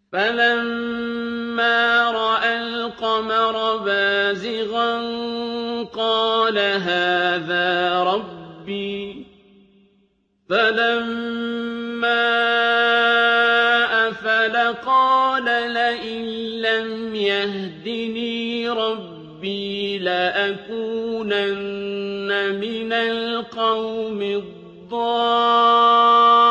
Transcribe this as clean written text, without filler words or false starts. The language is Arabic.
فَلَمَّا رَأَى الْقَمَرَ بَازِغًا قَالَ هَٰذَا رَبِّي ۖ فَلَمَّا أَفَلَ قَالَ لَئِن لَّمْ يَهْدِنِي رَبِّي لَأَكُونَنَّ مِنَ الْقَوْمِ الضَّالِّينَ